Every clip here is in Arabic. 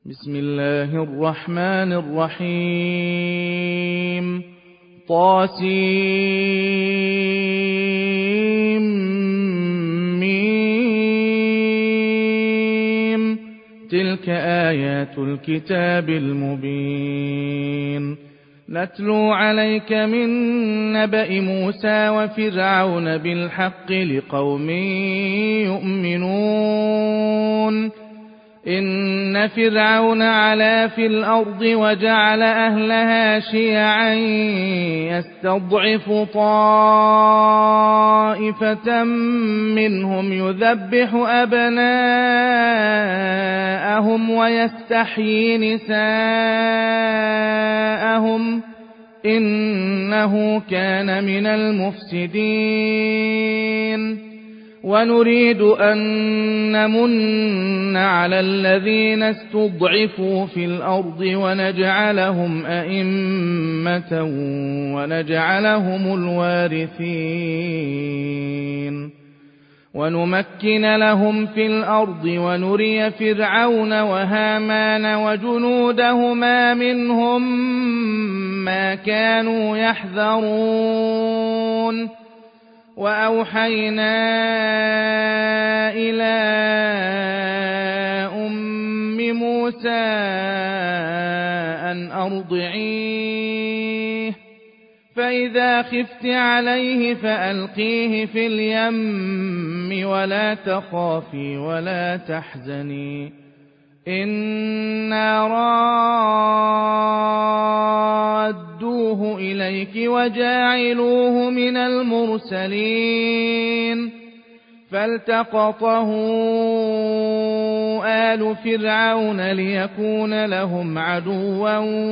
بسم الله الرحمن الرحيم طاسيم تلك آيات الكتاب المبين نتلو عليك من نبأ موسى وفرعون بالحق لقوم يؤمنون إن فرعون علا في الأرض وجعل أهلها شيعا يستضعف طائفة منهم يذبح أبناءهم ويستحيي نساءهم إنه كان من المفسدين ونريد أن نمن على الذين استضعفوا في الأرض ونجعلهم أئمة ونجعلهم الوارثين ونمكن لهم في الأرض ونري فرعون وهامان وجنودهما منهم ما كانوا يحذرون وأوحينا إلى أم موسى أن أرضعيه فإذا خفت عليه فألقيه في اليم ولا تخافي ولا تحزني إنا رادوه إليك وجاعلوه من المرسلين فالتقطه آل فرعون ليكون لهم عدوا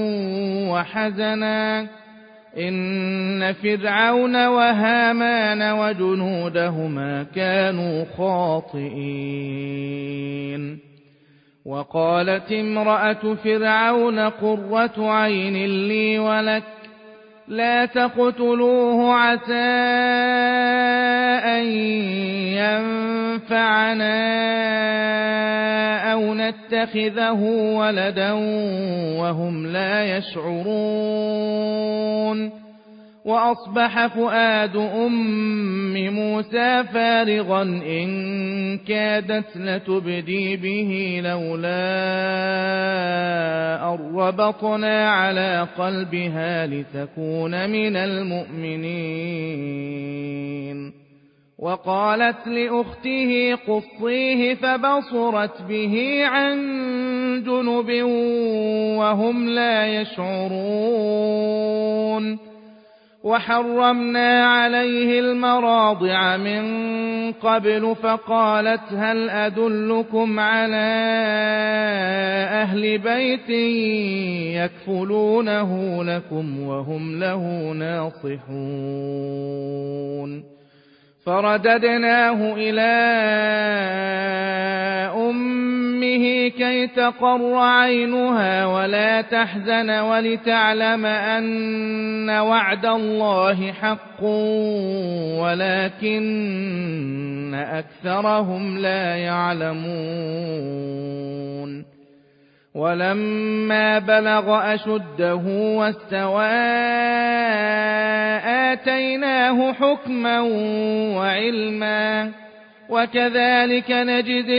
وحزنا إن فرعون وهامان وجنودهما كانوا خاطئين وقالت امرأة فرعون قرة عين لي ولك لا تقتلوه عسى أن ينفعنا أو نتخذه ولدا وهم لا يشعرون وأصبح فؤاد أم موسى فارغا إن كادت لتبدي به لولا أن ربطنا على قلبها لتكون من المؤمنين وقالت لأخته قصيه فبصرت به عن جنب وهم لا يشعرون وحرمنا عليه المراضع من قبل فقالت هل أدلكم على أهل بيت يكفلونه لكم وهم له ناصحون فرددناه إلى أمه كي تقر عينها ولا تحزن ولتعلم أن وعد الله حق ولكن أكثرهم لا يعلمون ولما بلغ أشده واستوى آتيناه حكما وعلما وكذلك نجزي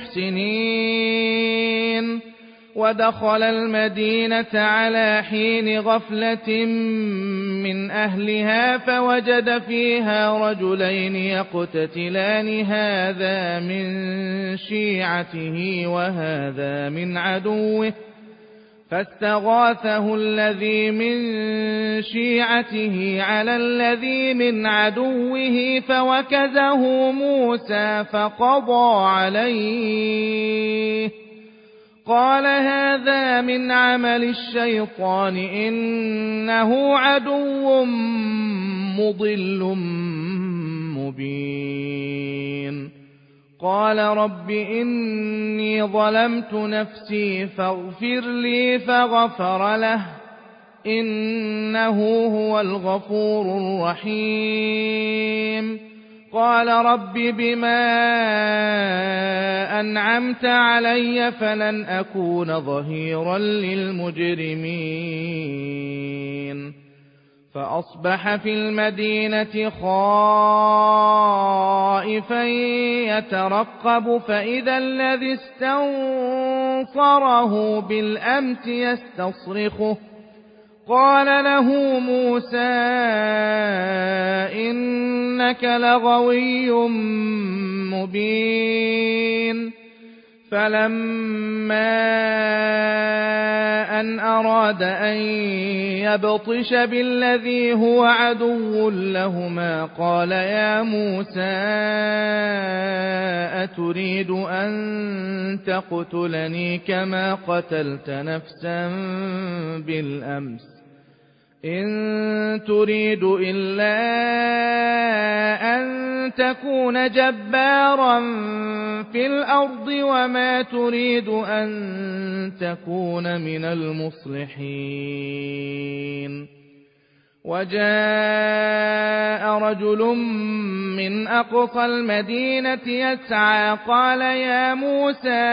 المحسنين ودخل المدينة على حين غفلة من أهلها فوجد فيها رجلين يقتتلان هذا من شيعته وهذا من عدوه فاستغاثه الذي من شيعته على الذي من عدوه فوكزه موسى فقضى عليه قال هذا من عمل الشيطان إنه عدو مضل مبين قال رب إني ظلمت نفسي فاغفر لي فغفر له إنه هو الغفور الرحيم قال رب بما أنعمت علي فلن أكون ظهيرا للمجرمين فأصبح في المدينة خائفا يترقب فإذا الذي استنصره بالأمس يستصرخه قال له موسى إنك لغوي مبين فلما أن أراد أن يبطش بالذي هو عدو لهما قال يا موسى أتريد أن تقتلني كما قتلت نفسا بالأمس إن تريد إلا أن تكون جبارا في الأرض وما تريد أن تكون من المصلحين وجاء رجل من أقصى المدينة يسعى قال يا موسى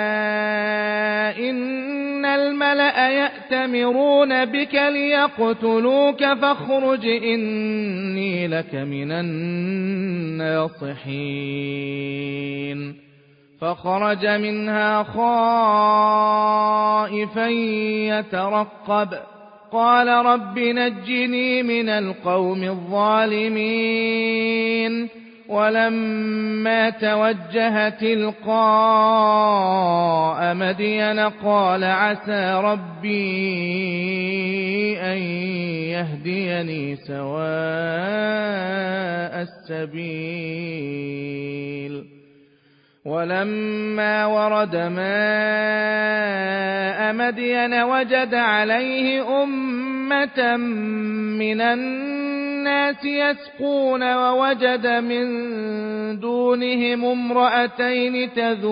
إن الملأ يأتمرون بك ليقتلوك فاخرج إني لك من الناصحين فخرج منها خائفا يترقب قال رب نجني من القوم الظالمين ولما توجه تلقاء مدين قال عسى ربي أن يهديني سواء السبيل ولما ورد ماء مدين وجد عليه أمة من الناس يسقون ووجد من دونهم امرأتين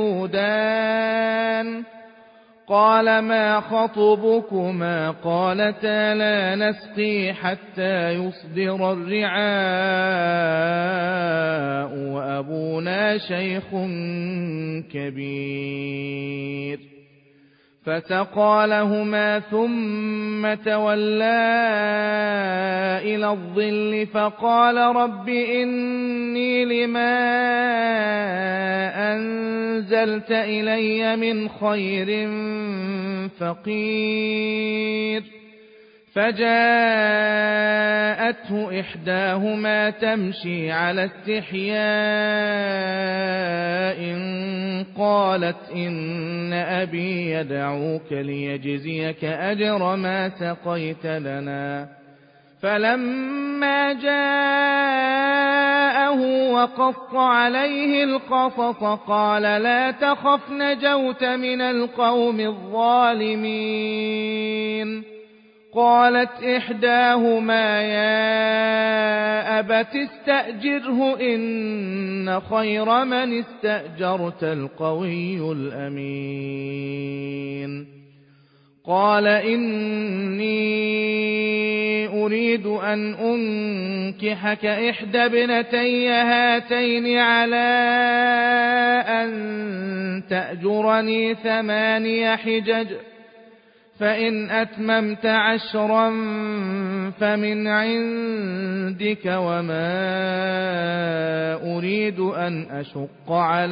تذودان قال ما خطبكما قالتا لا نسقي حتى يصدر الرعاء وأبونا شيخ كبير فسقى لهما ثم تولى إلى الظل فقال رب إني لما أنزلت إلي من خير فقير فجاءته إحداهما تمشي على استحياء قالت إن أبي يدعوك ليجزيك أجر ما سقيت لنا فلما جاءه وقص عليه القصص قال لا تخف نجوت من القوم الظالمين قالت إحداهما يا أبت استأجره إن خير من استأجرت القوي الأمين قال إني أريد أن أنكحك إحدى ابنتي هاتين على أن تأجرني 8 حجج فإن أتممت 10 فمن عندك وما أريد أن أشق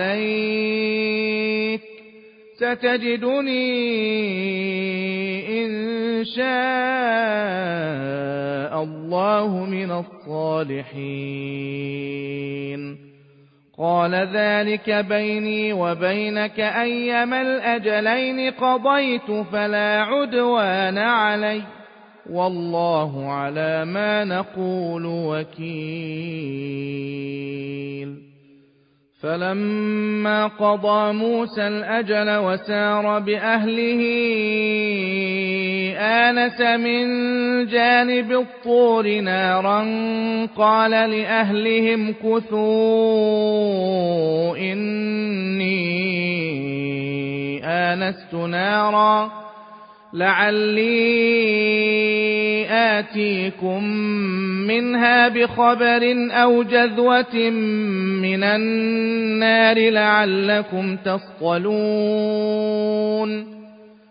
عليك ستجدني إن شاء الله من الصالحين قال ذلك بيني وبينك أيما الأجلين قضيت فلا عدوان علي والله على ما نقول وكيل فلما قضى موسى الأجل وسار بأهله آنس من جانب الطور نارا قال لأهلهم كثوا إني آنست نارا لعلي آتيكم منها بخبر أو جذوة من النار لعلكم تصطلون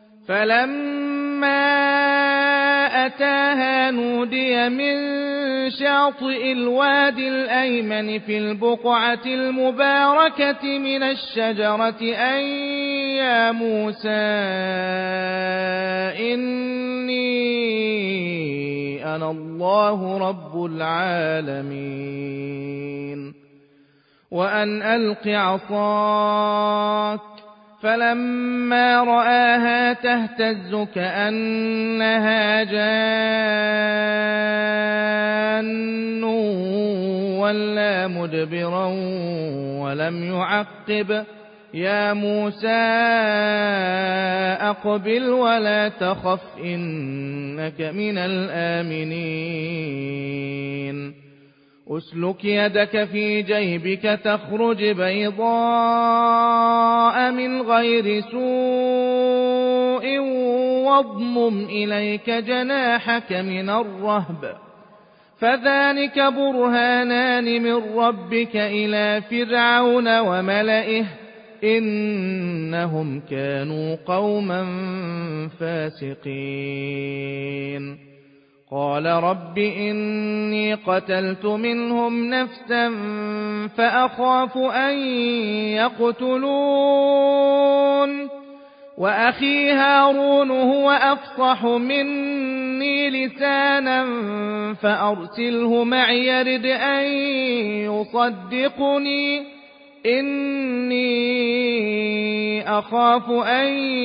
فلما أتاها نودي من شاطئ الوادي الأيمن في البقعة المباركة من الشجرة أن يا موسى إني أنا الله رب العالمين وأن ألق عصاك فلما رآها تهتز كأنها جان ولا مدبرا ولم يعقب يا موسى أقبل ولا تخف إنك من الآمنين أسلك يدك في جيبك تخرج بيضاء من غير سوء واضمم إليك جناحك من الرهب فذلك برهانان من ربك إلى فرعون وملئه إنهم كانوا قوما فاسقين قال رب إني قتلت منهم نفسا فأخاف أن يقتلون وأخي هارون هو أفصح مني لسانا فأرسله معي يرد أن يصدقني إني أخاف أن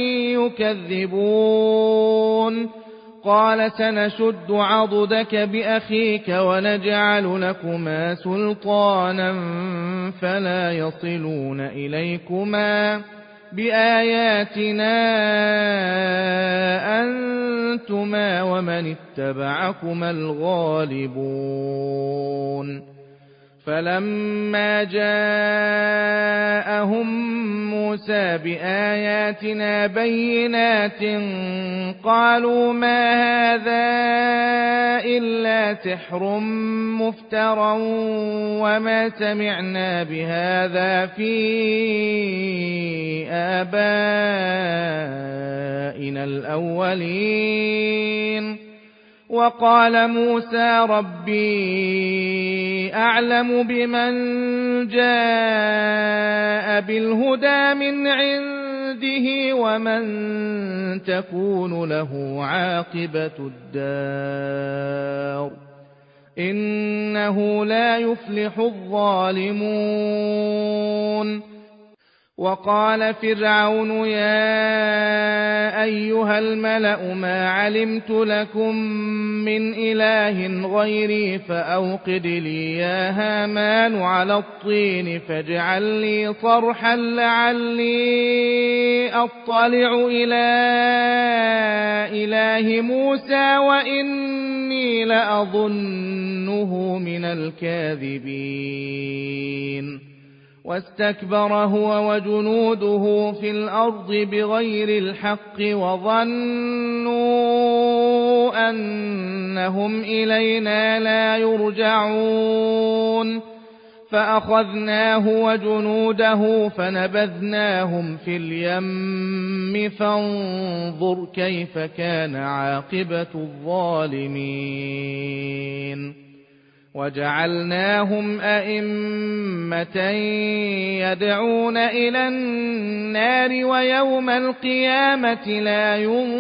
يكذبون قال سنشد عضدك بأخيك ونجعل لكما سلطانا فلا يصلون إليكما بآياتنا أنتما ومن اتبعكما الغالبون فلما جاءهم موسى بآياتنا بينات قالوا ما هذا إلا سحر مفترى وما سمعنا بهذا في آبائنا الأولين وقال موسى ربي أعلم بمن جاء بالهدى من عنده ومن تكون له عاقبة الدار إنه لا يفلح الظالمون وقال فرعون يا أيها الملأ ما علمت لكم من إله غيري فأوقد لي يا هامان على الطين فاجعل لي صرحا لعلي أطلع إلى إله موسى وإني لأظنه من الكاذبين واستكبر هو وجنوده في الأرض بغير الحق وظنوا أنهم إلينا لا يرجعون فأخذناه وجنوده فنبذناهم في اليم فانظر كيف كان عاقبة الظالمين وجعلناهم أئمة يدعون إلى النار ويوم القيامة لا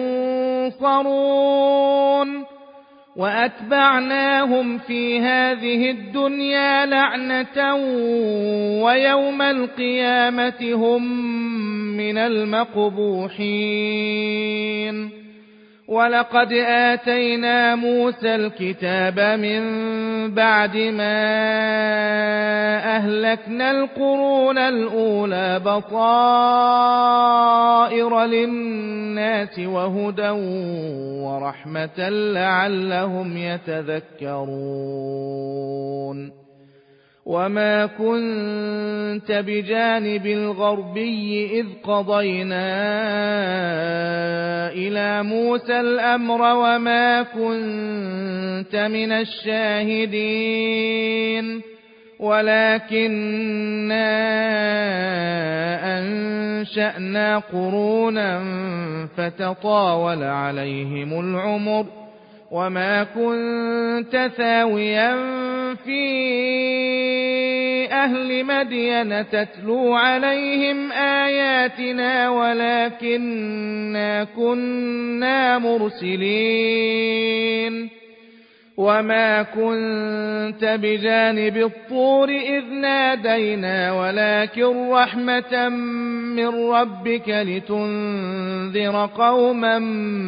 ينصرون وأتبعناهم في هذه الدنيا لعنة ويوم القيامة هم من المقبوحين ولقد آتينا موسى الكتاب من بعد ما أهلكنا القرون الأولى بصائر للناس وهدى ورحمة لعلهم يتذكرون وما كنت بجانب الغربي إذ قضينا إلى إلى موسى الأمر وما كنت من الشاهدين ولكننا أنشأنا قرونا فتطاول عليهم العمر وما كنت ثاويا في أهل مدين تتلو عليهم آياتنا ولكننا كنا مرسلين وما كنت بجانب الطور إذ نادينا ولكن رحمة من ربك لتنذر قوما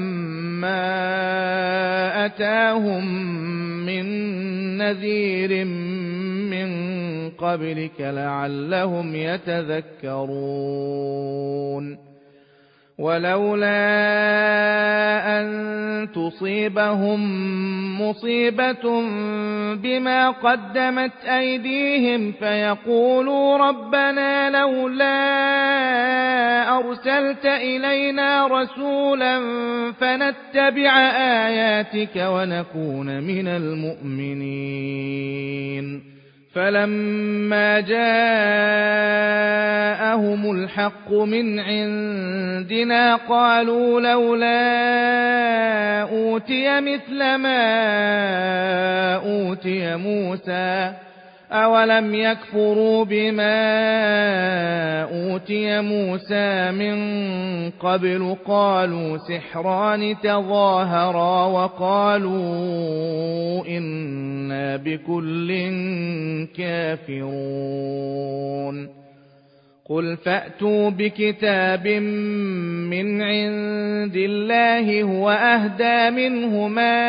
ما أتاهم من نذير من قبلك لعلهم يتذكرون ولولا أن تصيبهم مصيبة بما قدمت أيديهم فيقولوا ربنا لولا أرسلت إلينا رسولا فنتبع آياتك ونكون من المؤمنين فلما جاءهم الحق من عندنا قالوا لولا أوتي مثل ما أوتي موسى أولم يكفروا بما أوتي موسى من قبل قالوا سحران تظاهرا وقالوا إنا بكل كافرون قل فأتوا بكتاب من عند الله هو أهدى منه ما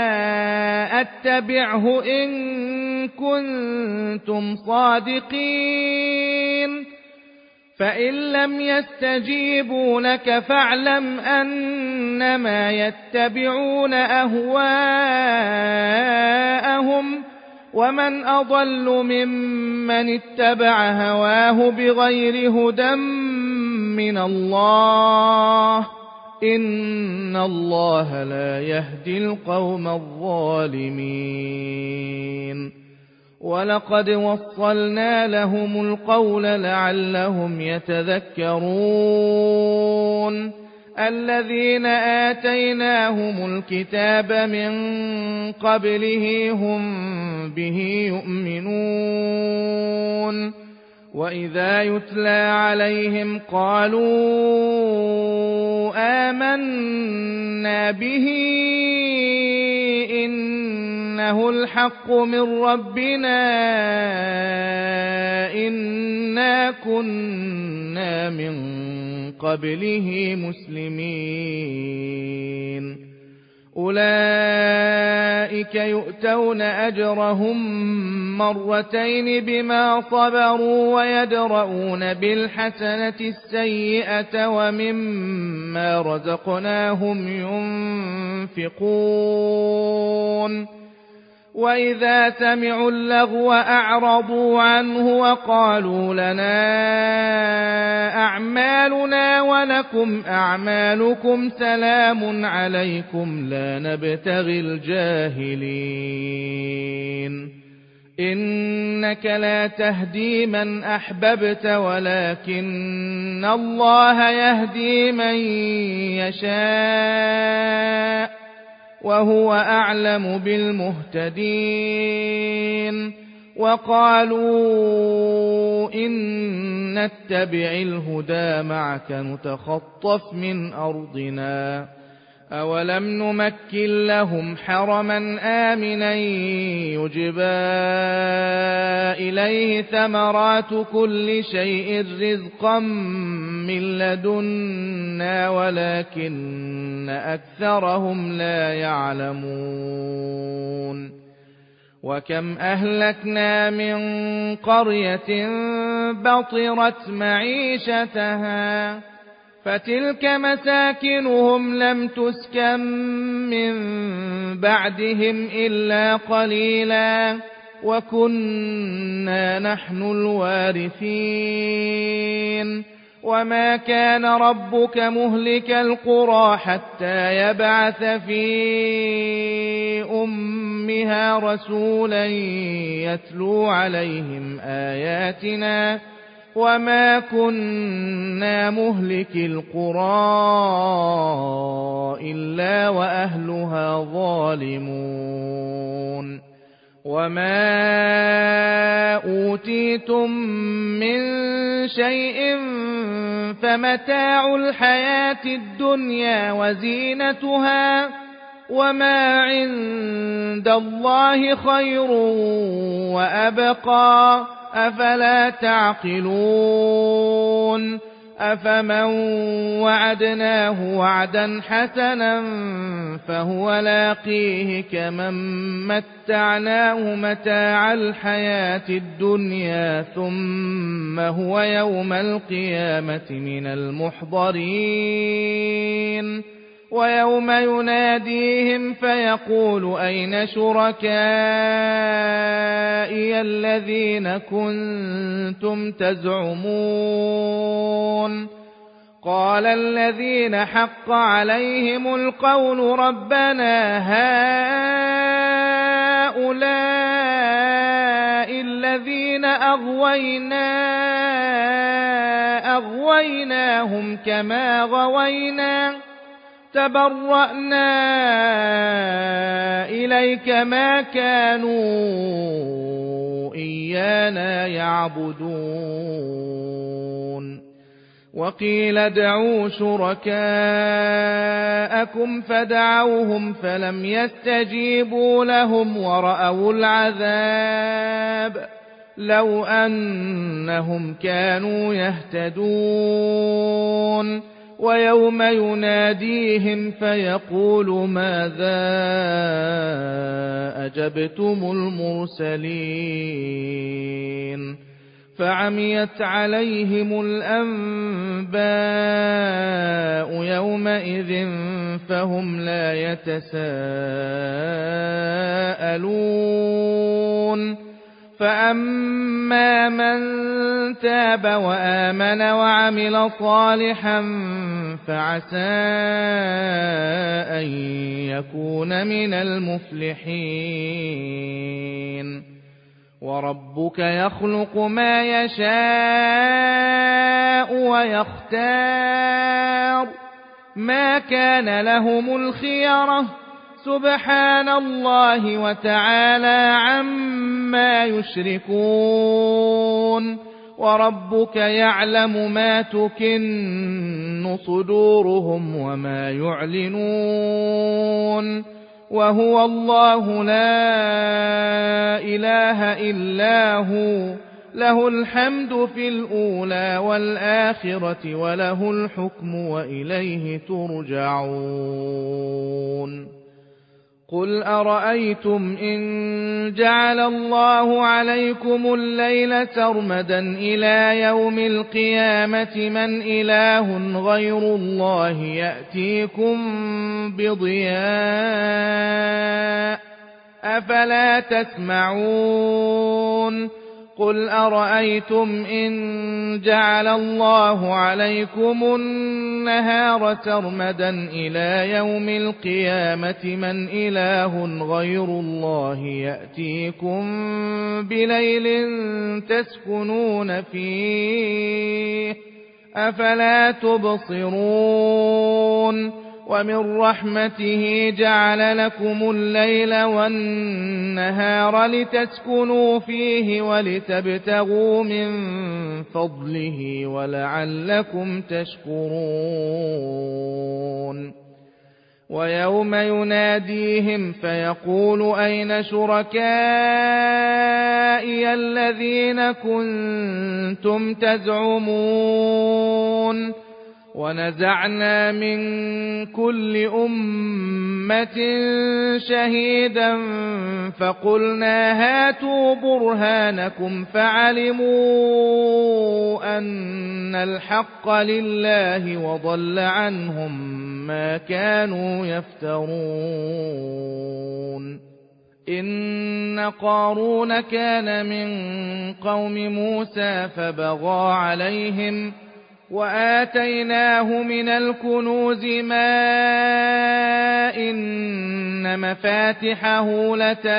أتبعه إن كنتم صادقين فإن لم يستجيبوا لك فاعلم أنما يتبعون أهواءهم ومن أضل ممن اتبع هواه بغير هدى من الله إن الله لا يهدي القوم الظالمين ولقد وصلنا لهم القول لعلهم يتذكرون الذين آتيناهم الكتاب من قبله هم به يؤمنون وإذا يتلى عليهم قالوا آمنا به إنه الحق من ربنا إنا كنا من قبله مسلمين أولئك يؤتون أجرهم مرتين بما صبروا ويدرؤون بالحسنة السيئة ومما رزقناهم ينفقون وإذا سمعوا اللغو أعرضوا عنه وقالوا لنا أعمالنا ولكم أعمالكم سلام عليكم لا نبتغي الجاهلين إنك لا تهدي من أحببت ولكن الله يهدي من يشاء وهو أعلم بالمهتدين وقالوا إن نتبع الهدى معك نتخطف من أرضنا أولم نمكن لهم حرما آمنا يجبى إليه ثمرات كل شيء رزقا من لدنا ولكن أكثرهم لا يعلمون وكم أهلكنا من قرية بطرت معيشتها فتلك مساكنهم لم تسكن من بعدهم إلا قليلا وكنا نحن الوارثين وما كان ربك مهلك القرى حتى يبعث في أمها رسولا يتلو عليهم آياتنا وما كنا مهلك القرى إلا وأهلها ظالمون وما أوتيتم من شيء فمتاع الحياة الدنيا وزينتها وما عند الله خير وأبقى أفلا تعقلون أفمن وعدناه وعدا حسنا فهو لاقيه كمن متعناه متاع الحياة الدنيا ثم هو يوم القيامة من المحضرين ويوم يناديهم فيقول أين شركائي الذين كنتم تزعمون قال الذين حق عليهم القول ربنا هؤلاء الذين أغويناهم كما غوينا تبرأنا إليك ما كانوا إيانا يعبدون وقيل ادعوا شركاءكم فدعوهم فلم يستجيبوا لهم ورأوا العذاب لو أنهم كانوا يهتدون ويوم يناديهم فيقول ماذا أجبتم المرسلين فعميت عليهم الأنباء يومئذ فهم لا يتساءلون فأما من تاب وآمن وعمل صالحا فعسى أن يكون من المفلحين وربك يخلق ما يشاء ويختار ما كان لهم الخيرة سبحان الله وتعالى عما يشركون وربك يعلم ما تكن صدورهم وما يعلنون وهو الله لا إله إلا هو له الحمد في الأولى والآخرة وله الحكم وإليه ترجعون قل أرأيتم إن جعل الله عليكم الليل سرمدا إلى يوم القيامة من إله غير الله يأتيكم بضياء أفلا تسمعون قل أرأيتم إن جعل الله عليكم النهار سرمدا إلى يوم القيامة من إله غير الله يأتيكم بليل تسكنون فيه أفلا تبصرون ومن رحمته جعل لكم الليل والنهار لتسكنوا فيه ولتبتغوا من فضله ولعلكم تشكرون ويوم يناديهم فيقول أين شركائي الذين كنتم تزعمون ونزعنا من كل أمة شهيدا فقلنا هاتوا برهانكم فعلموا أن الحق لله وضل عنهم ما كانوا يفترون إن قارون كان من قوم موسى فبغى عليهم وآتيناه من الكنوز ما إن مفاتحه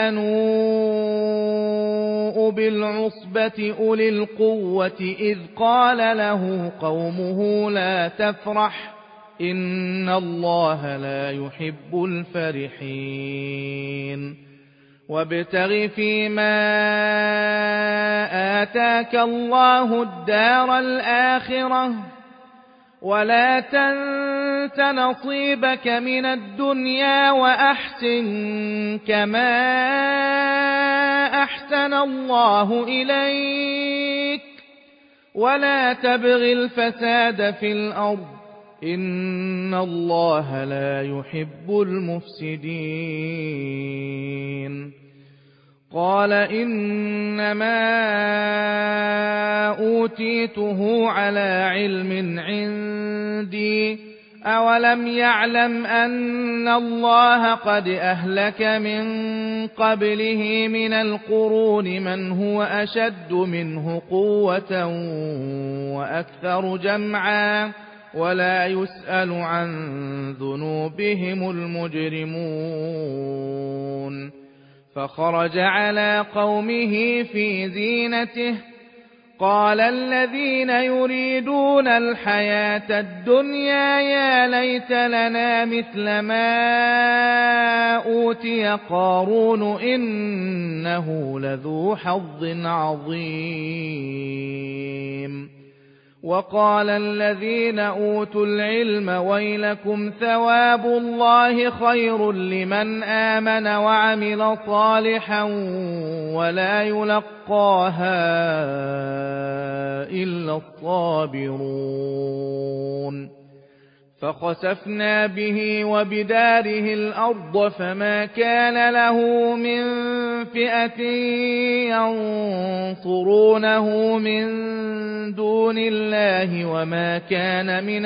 لتنوء بالعصبة أولي القوة إذ قال له قومه لا تفرح إن الله لا يحب الفرحين وابتغ فيما آتاك الله الدار الآخرة ولا تنس نصيبك من الدنيا وأحسن كما أحسن الله إليك ولا تبغ الفساد في الأرض إن الله لا يحب المفسدين قال إنما أوتيته على علم عندي أولم يعلم أن الله قد أهلك من قبله من القرون من هو أشد منه قوة وأكثر جمعا ولا يسأل عن ذنوبهم المجرمون فخرج على قومه في زينته قال الذين يريدون الحياة الدنيا يا ليت لنا مثل ما أوتي قارون إنه لذو حظ عظيم وقال الذين أوتوا العلم ويلكم ثواب الله خير لمن آمن وعمل صالحا ولا يلقاها إلا الصابرون فخسفنا به وبداره الأرض فما كان له من فئة ينصرونه من دون الله وما كان من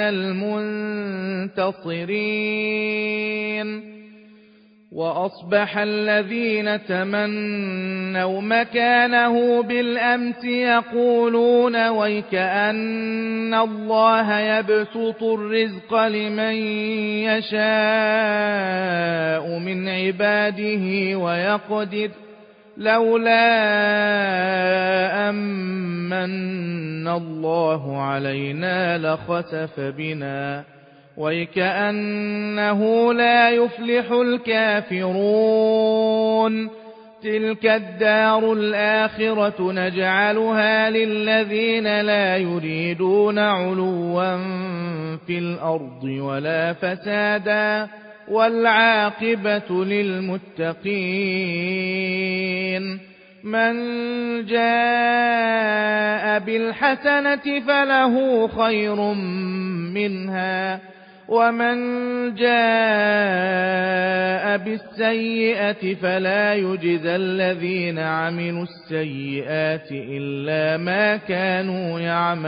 المنتصرين وأصبح الذين تمنوا مكانه بالأمس يقولون ويكأن الله يبسط الرزق لمن يشاء من عباده ويقدر لولا أمن الله علينا لخسف بنا ويكأنه لا يفلح الكافرون تلك الدار الآخرة نجعلها للذين لا يريدون علوا في الأرض ولا فسادا والعاقبة للمتقين من جاء بالحسنة فله خير منها ومن جاء بالسيئة فلا يجزى الذين عملوا السيئات إلا ما كانوا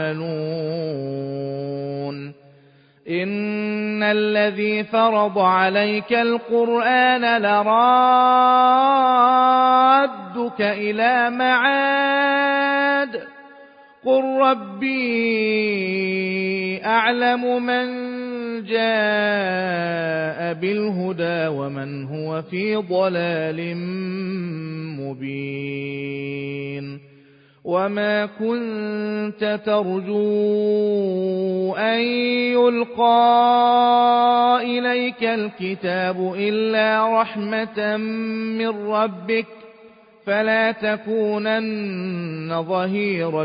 يعملون إن الذي فرض عليك القرآن لرادك إلى معاد قل ربي أعلم من جاء بالهدى ومن هو في ضلال مبين وما كنت ترجو أن يلقى إليك الكتاب إلا رحمة من ربك فلا تكونن ظهيرا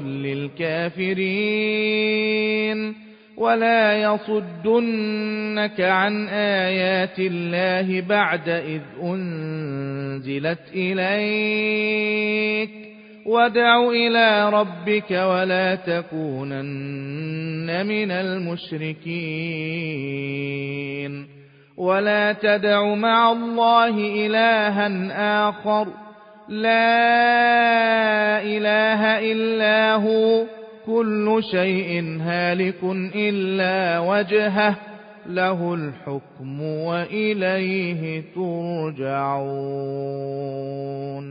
للكافرين ولا يصدنك عن آيات الله بعد إذ أنزلت إليك وادع إلى ربك ولا تكونن من المشركين ولا تدع مع الله إلها آخر لا إله إلا هو كل شيء هالك إلا وجهه له الحكم وإليه ترجعون